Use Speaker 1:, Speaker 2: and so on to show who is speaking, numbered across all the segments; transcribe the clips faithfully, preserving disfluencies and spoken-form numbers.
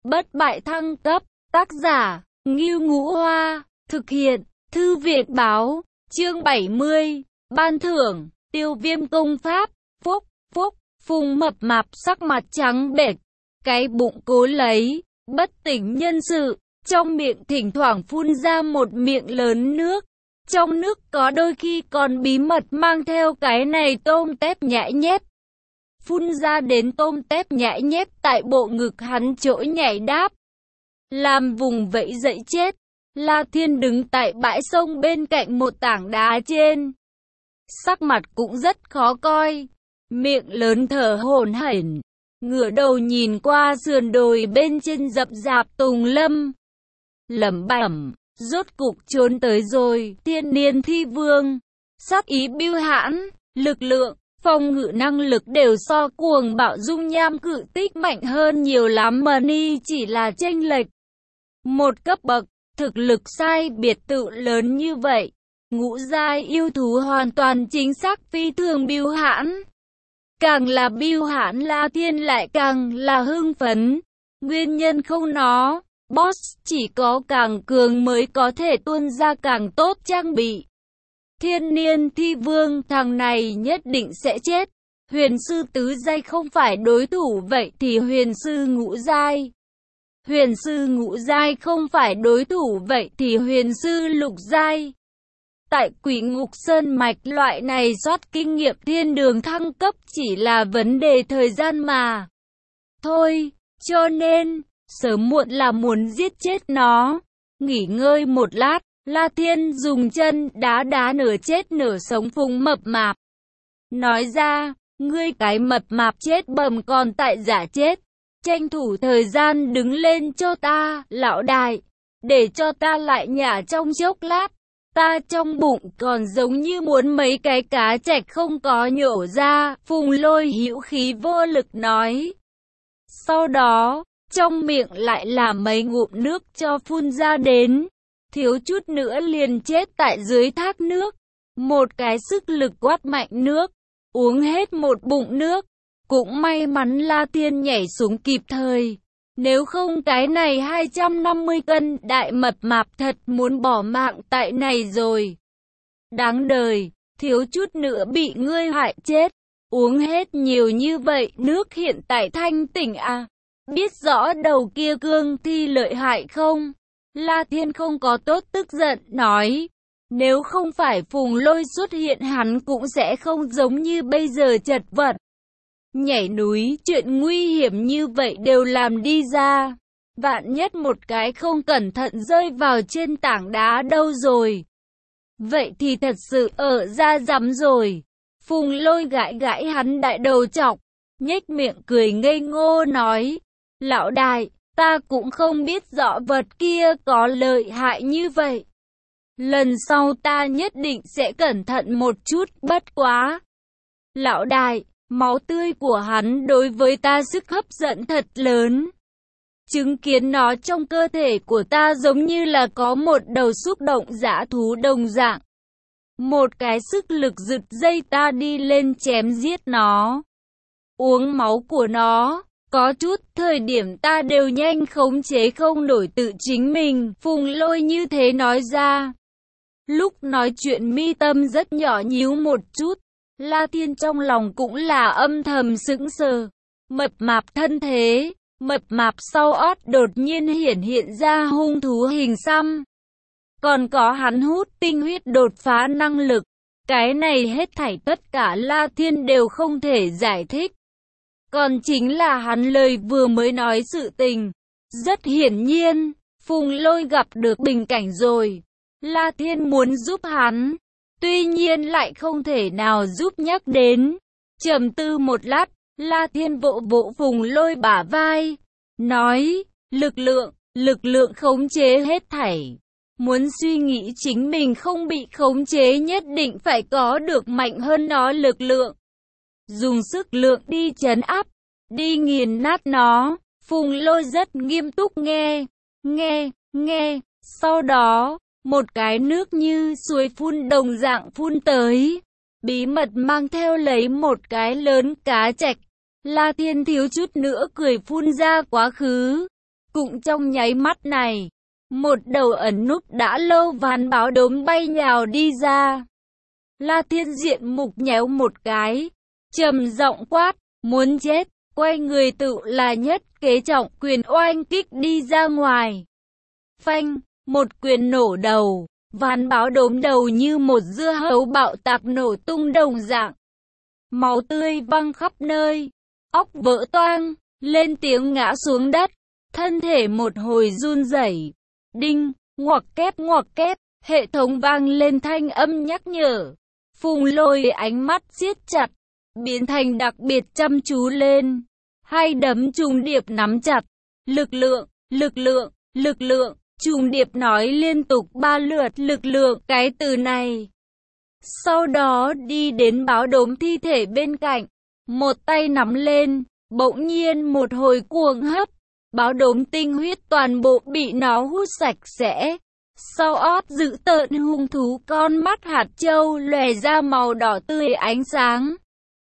Speaker 1: bất bại thăng cấp, tác giả, Ngưu Ngũ Hoa, thực hiện, Thư viện báo, chương bảy mươi, ban thưởng, tiêu viêm công pháp, phúc, phúc, Phùng mập mạp sắc mặt trắng bệch, cái bụng cố lấy, bất tỉnh nhân sự, trong miệng thỉnh thoảng phun ra một miệng lớn nước. Trong nước có đôi khi còn bí mật mang theo cái này tôm tép nhãi nhép. Phun ra đến tôm tép nhãi nhép tại bộ ngực hắn chỗ nhảy đáp. Làm vùng vẫy dậy chết. La Thiên đứng tại bãi sông bên cạnh một tảng đá trên. Sắc mặt cũng rất khó coi. Miệng lớn thở hổn hển. Ngửa đầu nhìn qua sườn đồi bên trên rậm rạp tùng lâm. Lẩm bẩm. Rốt cục trốn tới rồi, thiên niên thi vương. Sắc ý bưu hãn, lực lượng, phòng ngự năng lực đều so cuồng bạo dung nham cự tích mạnh hơn nhiều lắm mà ni chỉ là chênh lệch một cấp bậc, thực lực sai biệt tự lớn như vậy. Ngũ giai yêu thú hoàn toàn chính xác phi thường bưu hãn. Càng là bưu hãn La Thiên lại càng là hưng phấn. Nguyên nhân không nó. Boss chỉ có càng cường mới có thể tuôn ra càng tốt trang bị. Thiên niên thi vương thằng này nhất định sẽ chết. Huyền sư tứ giai không phải đối thủ vậy thì huyền sư ngũ giai. Huyền sư ngũ giai không phải đối thủ vậy thì huyền sư lục giai. Tại Quỷ Ngục Sơn mạch loại này soát kinh nghiệm thiên đường thăng cấp chỉ là vấn đề thời gian mà. Thôi, cho nên sớm muộn là muốn giết chết nó. Nghỉ ngơi một lát, La Thiên dùng chân đá đá nửa chết nửa sống Phùng mập mạp. Nói ra, ngươi cái mập mạp chết bầm còn tại giả chết. Tranh thủ thời gian đứng lên cho ta, lão đại. Để cho ta lại nhả trong chốc lát. Ta trong bụng còn giống như muốn mấy cái cá trạch không có nhổ ra. Phùng Lôi hữu khí vô lực nói. Sau đó, trong miệng lại là mấy ngụm nước cho phun ra đến. Thiếu chút nữa liền chết tại dưới thác nước. Một cái sức lực quát mạnh nước. Uống hết một bụng nước. Cũng may mắn La Thiên nhảy xuống kịp thời. Nếu không cái này hai trăm năm mươi cân đại mập mạp thật muốn bỏ mạng tại này rồi. Đáng đời, thiếu chút nữa bị ngươi hại chết. Uống hết nhiều như vậy nước hiện tại thanh tỉnh à. Biết rõ đầu kia cương thi lợi hại không? La Thiên không có tốt tức giận, nói. Nếu không phải Phùng Lôi xuất hiện hắn cũng sẽ không giống như bây giờ chật vật. Nhảy núi, chuyện nguy hiểm như vậy đều làm đi ra. Vạn nhất một cái không cẩn thận rơi vào trên tảng đá đâu rồi. Vậy thì thật sự ở ra rắm rồi. Phùng Lôi gãi gãi hắn đại đầu chọc, nhếch miệng cười ngây ngô nói. Lão đại, ta cũng không biết rõ vật kia có lợi hại như vậy. Lần sau ta nhất định sẽ cẩn thận một chút, bất quá. Lão đại, máu tươi của hắn đối với ta sức hấp dẫn thật lớn. Chứng kiến nó trong cơ thể của ta giống như là có một đầu xúc động dã thú đồng dạng. Một cái sức lực giật dây ta đi lên chém giết nó. Uống máu của nó. Có chút thời điểm ta đều nhanh khống chế không nổi tự chính mình, Phùng Lôi như thế nói ra. Lúc nói chuyện mi tâm rất nhỏ nhíu một chút, La Thiên trong lòng cũng là âm thầm sững sờ. Mập mạp thân thế, mập mạp sau ót đột nhiên hiển hiện ra hung thú hình xăm. Còn có hắn hút tinh huyết đột phá năng lực, cái này hết thảy tất cả La Thiên đều không thể giải thích. Còn chính là hắn lời vừa mới nói sự tình. Rất hiển nhiên, Phùng Lôi gặp được bình cảnh rồi. La Thiên muốn giúp hắn, tuy nhiên lại không thể nào giúp nhắc đến. Trầm tư một lát, La Thiên vỗ vỗ Phùng Lôi bả vai, nói, lực lượng, lực lượng khống chế hết thảy. Muốn suy nghĩ chính mình không bị khống chế nhất định phải có được mạnh hơn nó lực lượng. Dùng sức lượng đi trấn áp, đi nghiền nát nó. Phùng Lôi rất nghiêm túc nghe, nghe, nghe. Sau đó, một cái nước như suối phun đồng dạng phun tới. Bí mật mang theo lấy một cái lớn cá trạch. La Thiên thiếu chút nữa cười phun ra quá khứ. Cũng trong nháy mắt này, một đầu ẩn núp đã lâu ván báo đốm bay nhào đi ra. La Thiên diện mục nhéo một cái, trầm giọng quát, muốn chết, quay người tự là nhất kế trọng quyền oanh kích đi ra ngoài. Phanh, một quyền nổ đầu, ván báo đốm đầu như một dưa hấu bạo tạc nổ tung đồng dạng. Máu tươi văng khắp nơi, óc vỡ toang, lên tiếng ngã xuống đất, thân thể một hồi run rẩy. Đinh, ngoặc kép ngoặc kép, hệ thống vang lên thanh âm nhắc nhở. Phùng Lôi ánh mắt siết chặt, biến thành đặc biệt chăm chú lên. Hai đấm trùng điệp nắm chặt. Lực lượng, lực lượng, lực lượng, trùng điệp nói liên tục ba lượt lực lượng cái từ này. Sau đó đi đến báo đốm thi thể bên cạnh, một tay nắm lên, bỗng nhiên một hồi cuồng hấp. Báo đốm tinh huyết toàn bộ bị nó hút sạch sẽ. Sau ót dữ tợn hung thú con mắt hạt châu lòe ra màu đỏ tươi ánh sáng.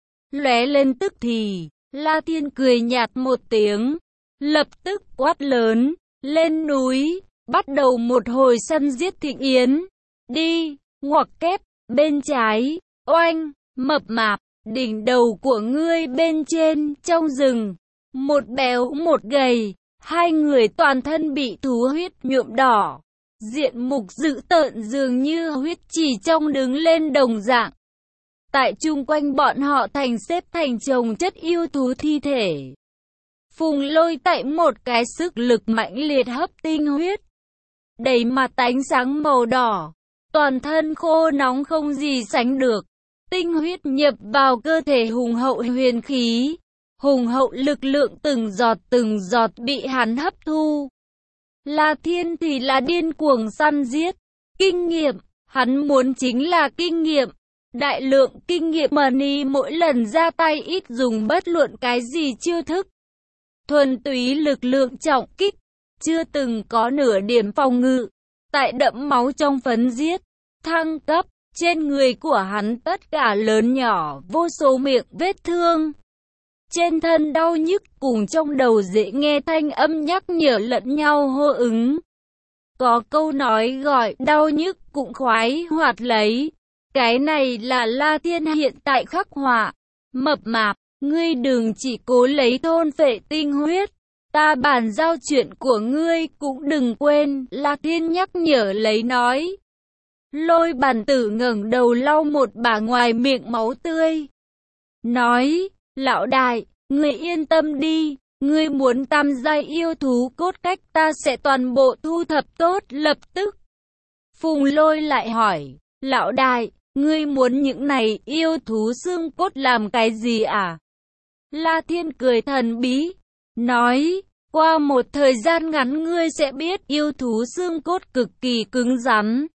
Speaker 1: Lóe lên tức thì, La Thiên cười nhạt một tiếng, lập tức quát lớn, lên núi, bắt đầu một hồi săn giết thịnh yến. Đi, ngoặc kép, bên trái, oanh, mập mạp, đỉnh đầu của ngươi bên trên, trong rừng. Một béo một gầy, hai người toàn thân bị thú huyết nhuộm đỏ. Diện mục dữ tợn dường như huyết chỉ trong đứng lên đồng dạng. Tại chung quanh bọn họ thành xếp thành chồng chất yêu thú thi thể. Phùng Lôi tại một cái sức lực mãnh liệt hấp tinh huyết. Đầy mặt ánh sáng màu đỏ. Toàn thân khô nóng không gì sánh được. Tinh huyết nhập vào cơ thể hùng hậu huyền khí. Hùng hậu lực lượng từng giọt từng giọt bị hắn hấp thu. La Thiên thì là điên cuồng săn giết. Kinh nghiệm, hắn muốn chính là kinh nghiệm. Đại lượng kinh nghiệm money mỗi lần ra tay ít dùng bất luận cái gì chiêu thức. Thuần túy lực lượng trọng kích, chưa từng có nửa điểm phòng ngự. Tại đẫm máu trong phấn giết, thăng cấp, trên người của hắn tất cả lớn nhỏ, vô số miệng vết thương. Trên thân đau nhức cùng trong đầu dễ nghe thanh âm nhắc nhở lẫn nhau hô ứng. Có câu nói gọi đau nhức cũng khoái hoạt lấy. Cái này là La Thiên hiện tại khắc họa. Mập mạp, ngươi đừng chỉ cố lấy thôn phệ tinh huyết. Ta bàn giao chuyện của ngươi cũng đừng quên, La Thiên nhắc nhở lấy nói. Lôi Bàn Tử ngẩng đầu lau một bả ngoài miệng máu tươi. Nói, lão đại, ngươi yên tâm đi, ngươi muốn tam giai yêu thú cốt cách ta sẽ toàn bộ thu thập tốt lập tức. Phùng Lôi lại hỏi, lão đại, ngươi muốn những này yêu thú xương cốt làm cái gì à? La Thiên cười thần bí, nói, qua một thời gian ngắn ngươi sẽ biết yêu thú xương cốt cực kỳ cứng rắn.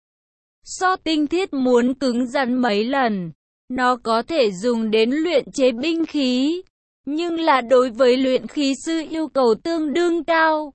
Speaker 1: So tinh thiết muốn cứng rắn mấy lần, nó có thể dùng đến luyện chế binh khí, nhưng là đối với luyện khí sư yêu cầu tương đương cao.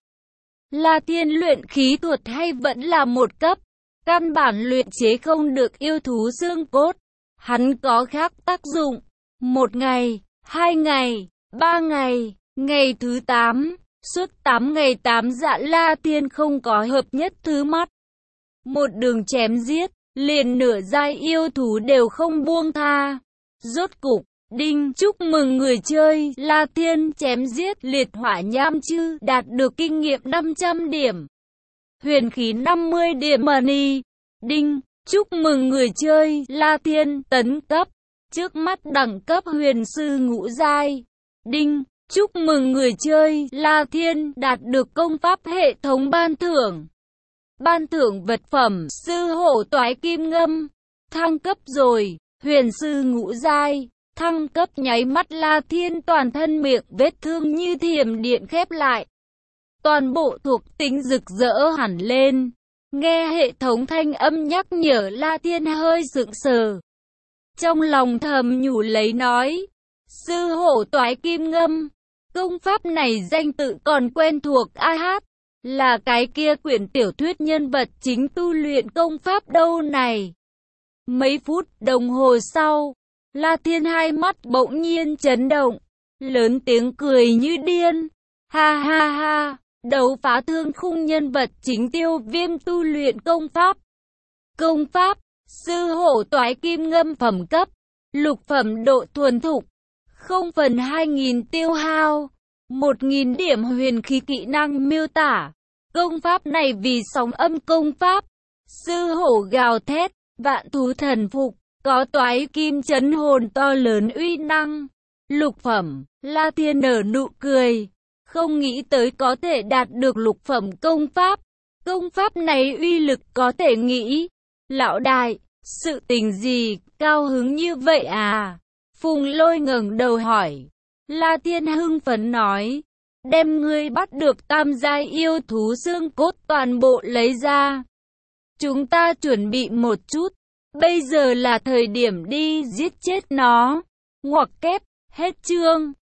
Speaker 1: La Thiên luyện khí thuật hay vẫn là một cấp, căn bản luyện chế không được yêu thú xương cốt. Hắn có khác tác dụng. Một ngày, hai ngày, ba ngày, ngày thứ tám, suốt tám ngày tám dạ La Thiên không có hợp nhất thứ mắt. Một đường chém giết, liền nửa giai yêu thú đều không buông tha. Rốt cục, đinh, chúc mừng người chơi, La Thiên chém giết liệt hỏa nham chư, đạt được kinh nghiệm năm trăm điểm. Huyền khí năm mươi điểm money. Đinh, chúc mừng người chơi, La Thiên tấn cấp. Trước mắt đẳng cấp huyền sư ngũ giai. Đinh, chúc mừng người chơi, La Thiên đạt được công pháp hệ thống ban thưởng. Ban thưởng vật phẩm, sư hổ toái kim ngâm. Thăng cấp rồi, huyền sư ngũ giai. Thăng cấp nháy mắt La Thiên toàn thân miệng vết thương như thiểm điện khép lại. Toàn bộ thuộc tính rực rỡ hẳn lên. Nghe hệ thống thanh âm nhắc nhở La Thiên hơi sững sờ. Trong lòng thầm nhủ lấy nói. Sư hổ toái kim ngâm. Công pháp này danh tự còn quen thuộc ai hát. Là cái kia quyển tiểu thuyết nhân vật chính tu luyện công pháp đâu này. Mấy phút đồng hồ sau, La Thiên hai mắt bỗng nhiên chấn động. Lớn tiếng cười như điên. Ha ha ha, Đấu phá thương khung nhân vật chính Tiêu Viêm tu luyện công pháp. Công pháp, sư hổ toái kim ngâm phẩm cấp, lục phẩm độ thuần thục, không phần hai nghìn tiêu hao, một nghìn điểm huyền khí kỹ năng miêu tả. Công pháp này vì sóng âm công pháp, sư hổ gào thét, vạn thú thần phục, có toái kim chấn hồn to lớn uy năng. Lục phẩm, La Thiên nở nụ cười, không nghĩ tới có thể đạt được lục phẩm công pháp. Công pháp này uy lực có thể nghĩ. Lão đại, sự tình gì, cao hứng như vậy à? Phùng Lôi ngẩng đầu hỏi. La Thiên hưng phấn nói, đem ngươi bắt được tam giai yêu thú xương cốt toàn bộ lấy ra. Chúng ta chuẩn bị một chút, bây giờ là thời điểm đi giết chết nó. Ngoặc kép, hết chương.